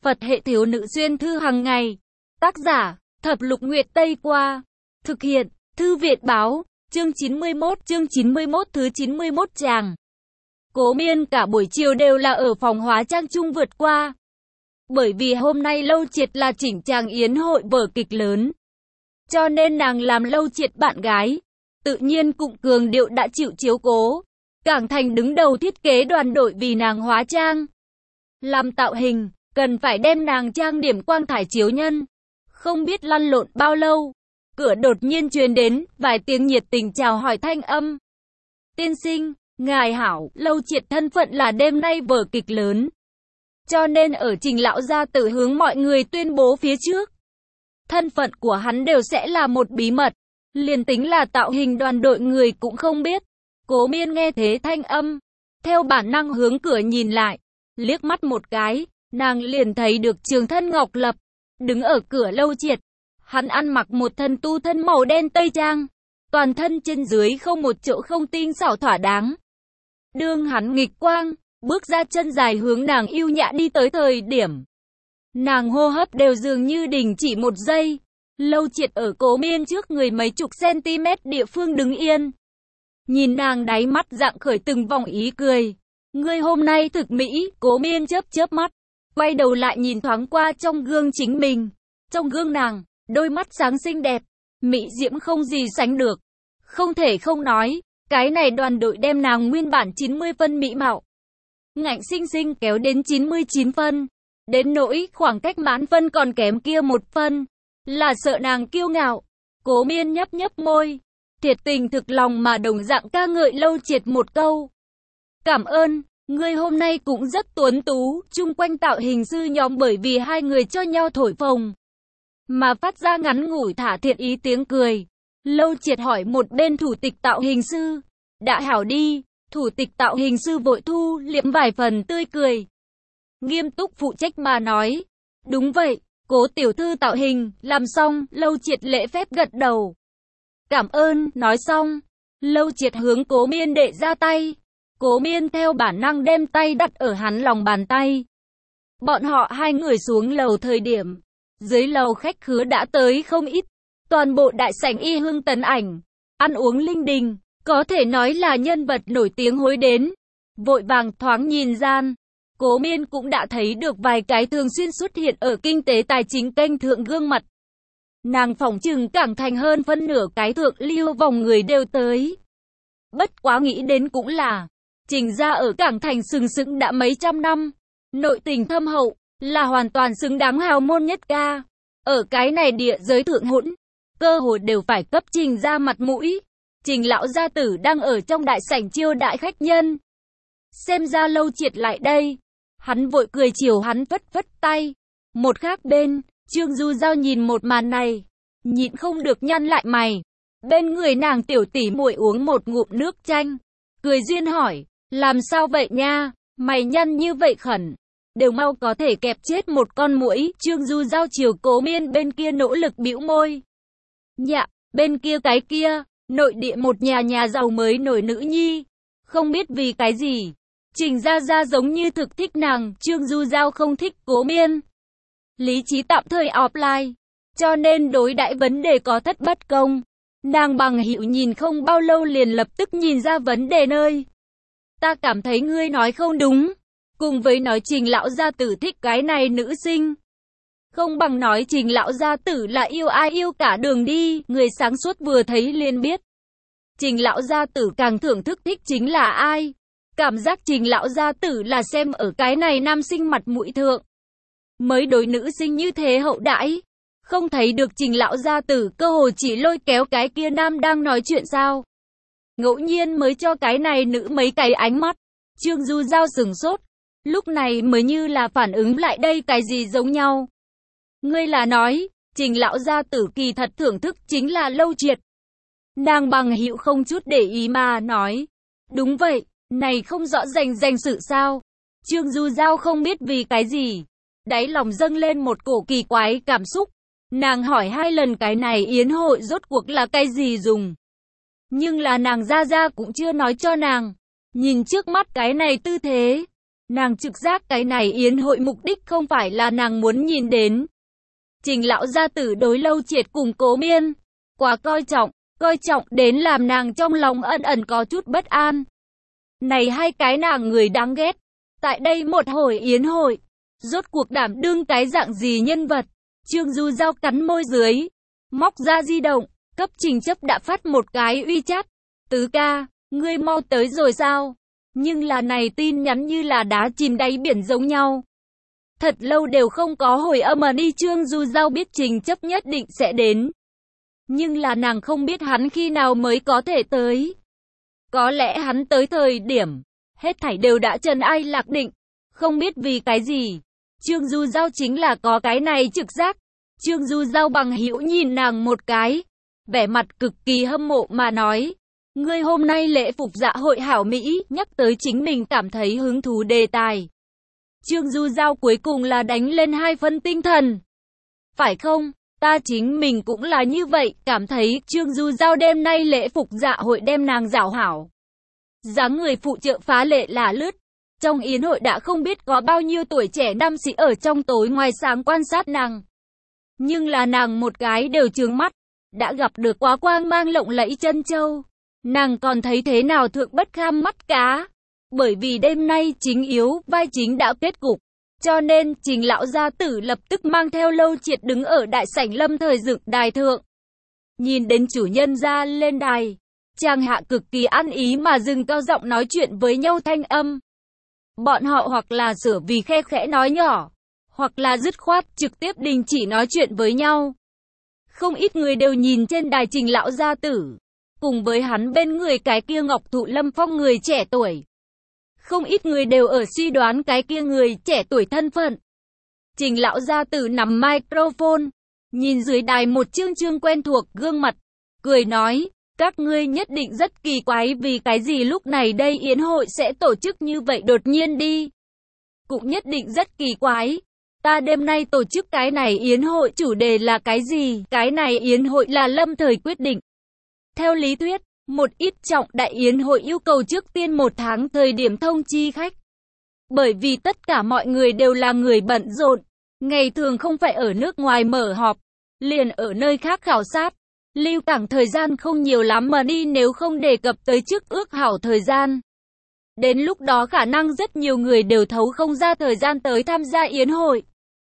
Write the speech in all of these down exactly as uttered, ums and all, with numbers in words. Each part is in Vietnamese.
Phật hệ thiếu nữ xuyên thư hàng ngày. Tác giả, Thập Lục Nguyệt Tây Qua. Thực hiện, Thư viện báo, chương chín mươi mốt, chương chín mươi mốt thứ chín mươi mốt tràng. Cố Miên cả buổi chiều đều là ở phòng hóa trang chung vượt qua. Bởi vì hôm nay Lâu Triệt là chỉnh tràng yến hội vở kịch lớn. Cho nên nàng làm Lâu Triệt bạn gái. Tự nhiên Cụng Cường Điệu đã chịu chiếu cố. Cảng Thành đứng đầu thiết kế đoàn đội vì nàng hóa trang. Làm tạo hình, cần phải đem nàng trang điểm quang thải chiếu nhân. Không biết lăn lộn bao lâu. Cửa đột nhiên truyền đến vài tiếng nhiệt tình chào hỏi thanh âm. Tiên sinh, ngài hảo, Lâu Triệt thân phận là đêm nay vở kịch lớn. Cho nên ở Trình lão gia tử hướng mọi người tuyên bố phía trước. Thân phận của hắn đều sẽ là một bí mật. Liền tính là tạo hình đoàn đội người cũng không biết. Cố Miên nghe thế thanh âm. Theo bản năng hướng cửa nhìn lại. Liếc mắt một cái, nàng liền thấy được Trường Thân Ngọc Lập. Đứng ở cửa Lâu Triệt. Hắn ăn mặc một thân tu thân màu đen tây trang. Toàn thân trên dưới không một chỗ không tinh xảo thỏa đáng. Đương hắn nghịch quang, bước ra chân dài hướng nàng yêu nhã đi tới thời điểm. Nàng hô hấp đều dường như đình chỉ một giây. Lâu Triệt ở Cố Miên trước người mấy chục cm địa phương đứng yên. Nhìn nàng đáy mắt dạng khởi từng vòng ý cười. Ngươi hôm nay thực mỹ, Cố Miên chớp chớp mắt. Quay đầu lại nhìn thoáng qua trong gương chính mình. Trong gương nàng, đôi mắt sáng xinh đẹp, mỹ diễm không gì sánh được. Không thể không nói, cái này đoàn đội đem nàng nguyên bản chín mươi phân mỹ mạo. Ngạnh sinh sinh kéo đến chín mươi chín phân. Đến nỗi khoảng cách mãn phân còn kém kia một phân. Là sợ nàng kiêu ngạo. Cố Miên nhấp nhấp môi. Thiệt tình thực lòng mà đồng dạng ca ngợi Lâu Triệt một câu. Cảm ơn, ngươi hôm nay cũng rất tuấn tú. Chung quanh tạo hình sư nhóm bởi vì hai người cho nhau thổi phồng mà phát ra ngắn ngủi thả thiện ý tiếng cười. Lâu Triệt hỏi một bên thủ tịch tạo hình sư. Đã hảo đi. Thủ tịch tạo hình sư vội thu liệm vài phần tươi cười. Nghiêm túc phụ trách mà nói. Đúng vậy, Cố tiểu thư tạo hình, làm xong, Lâu Triệt lễ phép gật đầu. Cảm ơn, nói xong. Lâu Triệt hướng Cố Miên đệ ra tay. Cố Miên theo bản năng đem tay đặt ở hắn lòng bàn tay. Bọn họ hai người xuống lầu thời điểm. Dưới lầu khách khứa đã tới không ít. Toàn bộ đại sảnh y hương tấn ảnh. Ăn uống linh đình. Có thể nói là nhân vật nổi tiếng hối đến. Vội vàng thoáng nhìn gian. Cố Miên cũng đã thấy được vài cái thường xuyên xuất hiện ở kinh tế tài chính kênh thượng gương mặt. Nàng phỏng chừng Cảng Thành hơn phân nửa cái thượng lưu vòng người đều tới. Bất quá nghĩ đến cũng là, Trình gia ở Cảng Thành sừng sững đã mấy trăm năm. Nội tình thâm hậu, là hoàn toàn xứng đáng hào môn nhất ca. Ở cái này địa giới thượng hỗn, cơ hội đều phải cấp Trình gia mặt mũi. Trình lão gia tử đang ở trong đại sảnh chiêu đại khách nhân. Xem ra Lâu Triệt lại đây. Hắn vội cười chiều hắn vất vất tay. Một khác bên, Trương Du Giao nhìn một màn này, nhịn không được nhăn lại mày. Bên người nàng tiểu tỷ muội uống một ngụm nước chanh. Cười duyên hỏi, làm sao vậy nha, mày nhăn như vậy khẩn. Đều mau có thể kẹp chết một con muỗi. Trương Du Giao chiều Cố Miên bên kia nỗ lực bĩu môi. Nhạ, bên kia cái kia, nội địa một nhà nhà giàu mới nổi nữ nhi. Không biết vì cái gì. Trình Gia Gia giống như thực thích nàng, Trương Du Giao không thích Cố Miên. Lý trí tạm thời offline, cho nên đối đãi vấn đề có thất bất công. Nàng bằng hữu nhìn không bao lâu liền lập tức nhìn ra vấn đề nơi. Ta cảm thấy ngươi nói không đúng, cùng với nói Trình lão gia tử thích cái này nữ sinh. Không bằng nói Trình lão gia tử là yêu ai yêu cả đường đi, người sáng suốt vừa thấy liền biết. Trình lão gia tử càng thưởng thức thích chính là ai. Cảm giác Trình lão gia tử là xem ở cái này nam sinh mặt mũi thượng. Mới đối nữ sinh như thế hậu đãi. Không thấy được Trình lão gia tử cơ hồ chỉ lôi kéo cái kia nam đang nói chuyện sao. Ngẫu nhiên mới cho cái này nữ mấy cái ánh mắt. Trương Du Giao sừng sốt. Lúc này mới như là phản ứng lại đây cái gì giống nhau. Ngươi là nói, Trình lão gia tử kỳ thật thưởng thức chính là Lâu Triệt. Nàng bằng hữu không chút để ý mà nói. Đúng vậy. Này không rõ rành rành sự sao? Trương Du Giao không biết vì cái gì. Đáy lòng dâng lên một cổ kỳ quái cảm xúc. Nàng hỏi hai lần cái này yến hội rốt cuộc là cái gì dùng. Nhưng là nàng Gia Gia cũng chưa nói cho nàng. Nhìn trước mắt cái này tư thế. Nàng trực giác cái này yến hội mục đích không phải là nàng muốn nhìn đến. Trình lão gia tử đối Lâu Triệt cùng Cố Miên quá coi trọng, coi trọng đến làm nàng trong lòng ẩn ẩn có chút bất an. Này hai cái nàng người đáng ghét, tại đây một hồi yến hội, rốt cuộc đảm đương cái dạng gì nhân vật? Trương Du Giao cắn môi dưới, móc ra di động, cấp Trình Chấp đã phát một cái uy chat. Tứ ca, ngươi mau tới rồi sao? Nhưng là này tin nhắn như là đá chìm đáy biển giống nhau. Thật lâu đều không có hồi âm mà đi. Trương Du Giao biết Trình Chấp nhất định sẽ đến. Nhưng là nàng không biết hắn khi nào mới có thể tới. Có lẽ hắn tới thời điểm, hết thảy đều đã trần ai lạc định. Không biết vì cái gì. Trương Du Giao chính là có cái này trực giác. Trương Du Giao bằng hữu nhìn nàng một cái, vẻ mặt cực kỳ hâm mộ mà nói. Ngươi hôm nay lễ phục dạ hội hảo Mỹ, nhắc tới chính mình cảm thấy hứng thú đề tài. Trương Du Giao cuối cùng là đánh lên hai phân tinh thần. Phải không? Ta chính mình cũng là như vậy, cảm thấy Trương Du Giao đêm nay lễ phục dạ hội đem nàng rảo hảo. Dáng người phụ trợ phá lệ là lướt. Trong yến hội đã không biết có bao nhiêu tuổi trẻ nam sĩ ở trong tối ngoài sáng quan sát nàng. Nhưng là nàng một cái đều trướng mắt, đã gặp được quá quang mang lộng lẫy chân châu. Nàng còn thấy thế nào thượng bất kham mắt cá. Bởi vì đêm nay chính yếu, vai chính đã kết cục. Cho nên, Trình lão gia tử lập tức mang theo Lâu Triệt đứng ở đại sảnh Lâm Thời dựng đài thượng. Nhìn đến chủ nhân ra lên đài, chàng hạ cực kỳ ăn ý mà dừng cao giọng nói chuyện với nhau thanh âm. Bọn họ hoặc là sửa vì khe khẽ nói nhỏ, hoặc là dứt khoát trực tiếp đình chỉ nói chuyện với nhau. Không ít người đều nhìn trên đài Trình lão gia tử, cùng với hắn bên người cái kia Ngọc Thụ Lâm Phong người trẻ tuổi. Không ít người đều ở suy đoán cái kia người trẻ tuổi thân phận. Trình lão gia tử nắm microphone, nhìn dưới đài một chương chương quen thuộc gương mặt, cười nói, các ngươi nhất định rất kỳ quái vì cái gì lúc này đây yến hội sẽ tổ chức như vậy đột nhiên đi. Cũng nhất định rất kỳ quái. Ta đêm nay tổ chức cái này yến hội chủ đề là cái gì? Cái này yến hội là Lâm Thời quyết định. Theo lý thuyết, một ít trọng đại yến hội yêu cầu trước tiên một tháng thời điểm thông chi khách. Bởi vì tất cả mọi người đều là người bận rộn, ngày thường không phải ở nước ngoài mở họp, liền ở nơi khác khảo sát. Lưu cảng thời gian không nhiều lắm mà đi nếu không đề cập tới trước ước hảo thời gian. Đến lúc đó khả năng rất nhiều người đều thấu không ra thời gian tới tham gia yến hội.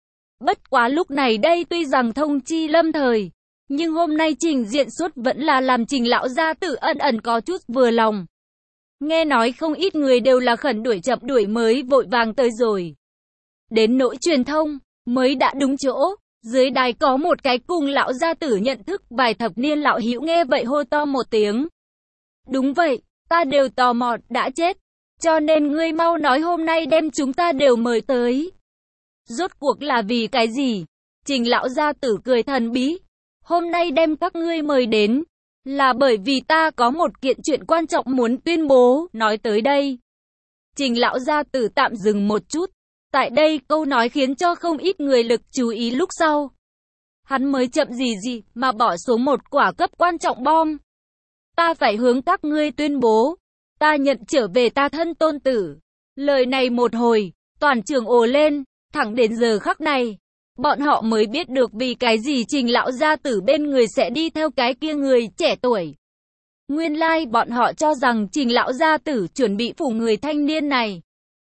Bất quá lúc này đây tuy rằng thông chi Lâm Thời, nhưng hôm nay trình diện xuất vẫn là làm Trình lão gia tử ân ẩn có chút vừa lòng. Nghe nói không ít người đều là khẩn đuổi chậm đuổi mới vội vàng tới rồi. Đến nỗi truyền thông, mới đã đúng chỗ, dưới đài có một cái cùng lão gia tử nhận thức vài thập niên lão hữu nghe vậy hô to một tiếng. Đúng vậy, ta đều tò mò đã chết, cho nên ngươi mau nói hôm nay đem chúng ta đều mời tới. Rốt cuộc là vì cái gì? Trình lão gia tử cười thần bí. Hôm nay đem các ngươi mời đến, là bởi vì ta có một kiện chuyện quan trọng muốn tuyên bố, nói tới đây. Trình lão gia tử tạm dừng một chút, tại đây câu nói khiến cho không ít người lực chú ý lúc sau. Hắn mới chậm gì gì mà bỏ xuống một quả cấp quan trọng bom. Ta phải hướng các ngươi tuyên bố, ta nhận trở về ta thân tôn tử. Lời này một hồi, toàn trường ồ lên, thẳng đến giờ khắc này. Bọn họ mới biết được vì cái gì Trình lão gia tử bên người sẽ đi theo cái kia người trẻ tuổi. Nguyên lai like, bọn họ cho rằng Trình lão gia tử chuẩn bị phủ người thanh niên này.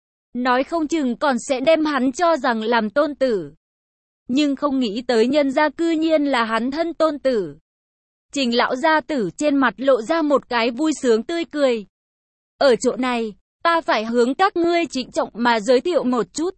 Nói không chừng còn sẽ đem hắn cho rằng làm tôn tử. Nhưng không nghĩ tới nhân gia cư nhiên là hắn thân tôn tử. Trình lão gia tử trên mặt lộ ra một cái vui sướng tươi cười. Ở chỗ này, ta phải hướng các ngươi trịnh trọng mà giới thiệu một chút.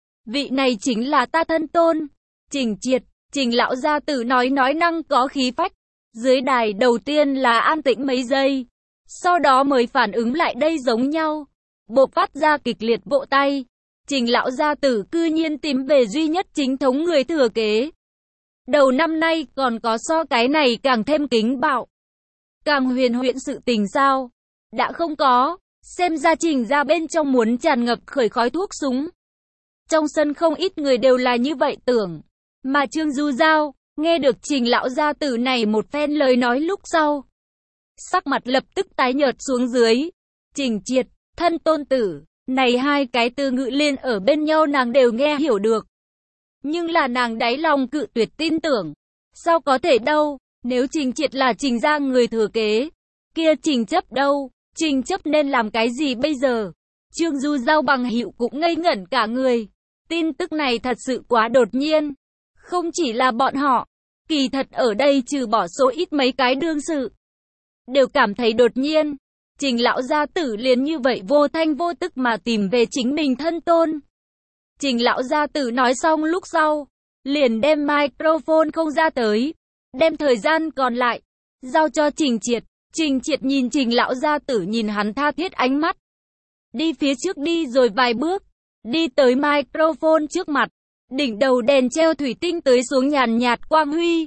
Vị này chính là ta thân tôn, Trình Triệt. Trình lão gia tử nói nói năng có khí phách. Dưới đài đầu tiên là an tĩnh mấy giây, sau đó mới phản ứng lại đây giống nhau, bộc phát ra kịch liệt vỗ tay. Trình lão gia tử cư nhiên tìm về duy nhất chính thống người thừa kế. Đầu năm nay còn có so cái này càng thêm kính bạo, càng huyền huyễn sự tình sao? Đã không có, xem ra Trình ra bên trong muốn tràn ngập khởi khói thuốc súng. Trong sân không ít người đều là như vậy tưởng, mà Trương Du Giao nghe được Trình lão gia tử này một phen lời nói lúc sau, sắc mặt lập tức tái nhợt xuống dưới. Trình Triệt, thân tôn tử, Này hai cái từ ngữ liên ở bên nhau nàng đều nghe hiểu được. Nhưng là nàng đáy lòng cự tuyệt tin tưởng. Sao có thể đâu, nếu Trình Triệt là Trình gia người thừa kế. Kia Trình Chấp đâu, Trình Chấp nên làm cái gì bây giờ? Trương Du Giao bằng hữu cũng ngây ngẩn cả người. Tin tức này thật sự quá đột nhiên. Không chỉ là bọn họ, kỳ thật ở đây trừ bỏ số ít mấy cái đương sự. Đều cảm thấy đột nhiên. Trình lão gia tử liền như vậy vô thanh vô tức mà tìm về chính mình thân tôn. Trình lão gia tử nói xong lúc sau, liền đem microphone không ra tới, đem thời gian còn lại, giao cho Trình Triệt. Trình Triệt nhìn Trình lão gia tử nhìn hắn tha thiết ánh mắt. Đi phía trước đi rồi vài bước, đi tới microphone trước mặt, đỉnh đầu đèn treo thủy tinh tới xuống nhàn nhạt quang huy.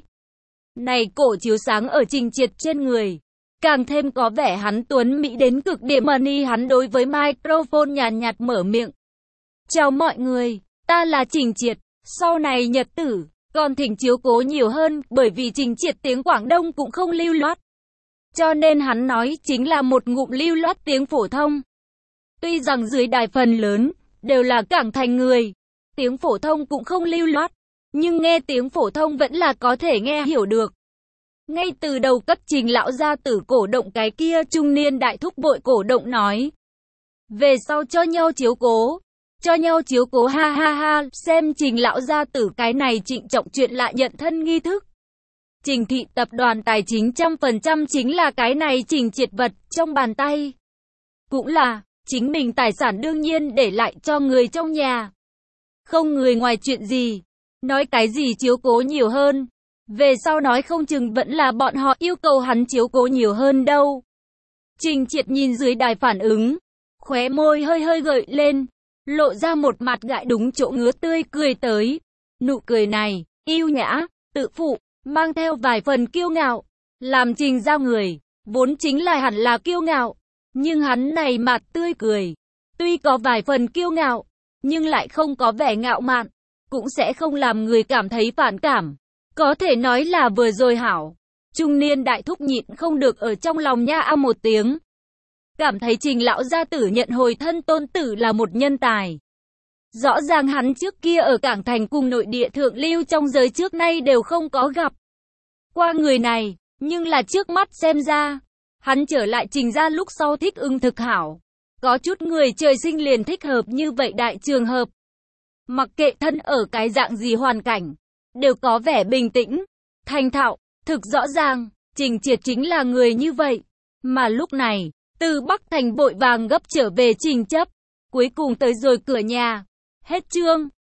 Này cổ chiếu sáng ở Trình Triệt trên người. Càng thêm có vẻ hắn tuấn mỹ đến cực điểm. Money hắn đối với microphone nhàn nhạt mở miệng. Chào mọi người, ta là Trình Triệt, sau này nhật tử, còn thỉnh chiếu cố nhiều hơn, bởi vì Trình Triệt tiếng Quảng Đông cũng không lưu loát. Cho nên hắn nói chính là một ngụm lưu loát tiếng phổ thông. Tuy rằng dưới đài phần lớn, đều là Cảng Thành người, tiếng phổ thông cũng không lưu loát, nhưng nghe tiếng phổ thông vẫn là có thể nghe hiểu được. Ngay từ đầu cấp Trình lão gia tử cổ động cái kia trung niên đại thúc vội cổ động nói. Về sau cho nhau chiếu cố, cho nhau chiếu cố ha ha ha, xem Trình lão gia tử cái này trịnh trọng chuyện lại nhận thân nghi thức. Trình thị tập đoàn tài chính trăm phần trăm chính là cái này Trình Triệt vật trong bàn tay. Cũng là, chính mình tài sản đương nhiên để lại cho người trong nhà. Không người ngoài chuyện gì, nói cái gì chiếu cố nhiều hơn. Về sau nói không chừng vẫn là bọn họ yêu cầu hắn chiếu cố nhiều hơn đâu. Trình Triệt nhìn dưới đài phản ứng, khóe môi hơi hơi gợi lên, lộ ra một mặt gãi đúng chỗ ngứa tươi cười tới. Nụ cười này, yêu nhã, tự phụ, mang theo vài phần kiêu ngạo. Làm Trình gia người, vốn chính là hẳn là kiêu ngạo. Nhưng hắn này mặt tươi cười, tuy có vài phần kiêu ngạo, nhưng lại không có vẻ ngạo mạn, cũng sẽ không làm người cảm thấy phản cảm. Có thể nói là vừa rồi hảo. Trung niên đại thúc nhịn không được ở trong lòng nha a một tiếng. Cảm thấy Trình lão gia tử nhận hồi thân tôn tử là một nhân tài. Rõ ràng hắn trước kia ở Cảng Thành cùng nội địa thượng lưu trong giới trước nay đều không có gặp qua người này, nhưng là trước mắt xem ra, hắn trở lại Trình gia lúc sau thích ứng thực hảo. Có chút người trời sinh liền thích hợp như vậy đại trường hợp. Mặc kệ thân ở cái dạng gì hoàn cảnh, đều có vẻ bình tĩnh, thành thạo, thực rõ ràng, Trình Triệt chính là người như vậy. Mà lúc này, từ Bắc Thành vội vàng gấp trở về Trình Chấp, cuối cùng tới rồi cửa nhà. Hết chương.